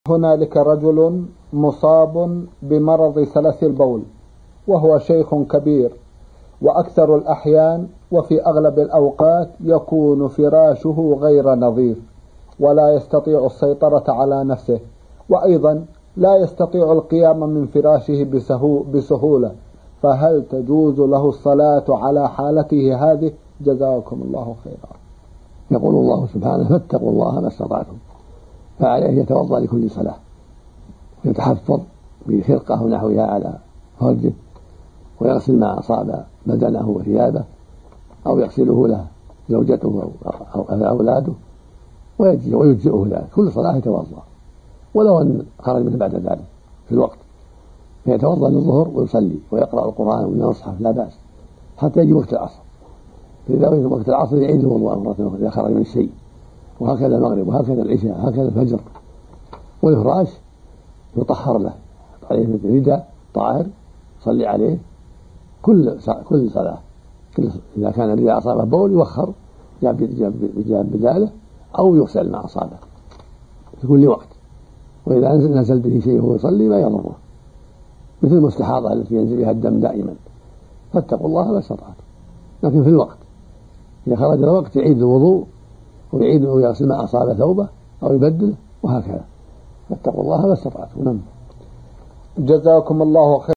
هنالك رجل مصاب بمرض سلس البول، وهو شيخ كبير، وأكثر الأحيان وفي أغلب الأوقات يكون فراشه غير نظيف ولا يستطيع السيطرة على نفسه، وأيضا لا يستطيع القيام من فراشه بسهولة، فهل تجوز له الصلاة على حالته هذه؟ جزاكم الله خيرا. يقول الله سبحانه: فاتقوا الله ما استطعتم، فعليه يتوضأ لكل صلاة، يتحفظ بخرقة ونحوها على فرجه، ويغسل ما أصاب بدنه وثيابه، أو يغسله له زوجته أو أولاده، ويجزئه ذلك. كل صلاة يتوضأ، ولو أن خرج منه بعد ذلك في الوقت فيتوضأ للظهر ويصلي ويقرأ القرآن من المصحف لا بأس حتى يجي وقت العصر، فإذا وقت العصر يعيد الوضوء مرة أخرى إذا خرج من الشيء، وهكذا المغرب وهكذا العشاء هكذا الفجر. والفراش يطهر له، عليه مثل رداء طاهر يصلي عليه كل صلاة. إذا كان الرداء أصابه بول يوخر جاب بداله، أو يغسل ما أصابه في كل وقت. وإذا نزل به شيء وهو يصلي ما يضره، مثل المستحاضة التي ينزل بها الدم دائما. فاتقوا الله ما استطعتم، لكن في الوقت إذا خرج الوقت يعيد الوضوء ويعيد ويغسل ما أصاب ثوبه أو يبدله، وهكذا. فاتقوا الله ما استطعتم. جزاكم الله خيرا.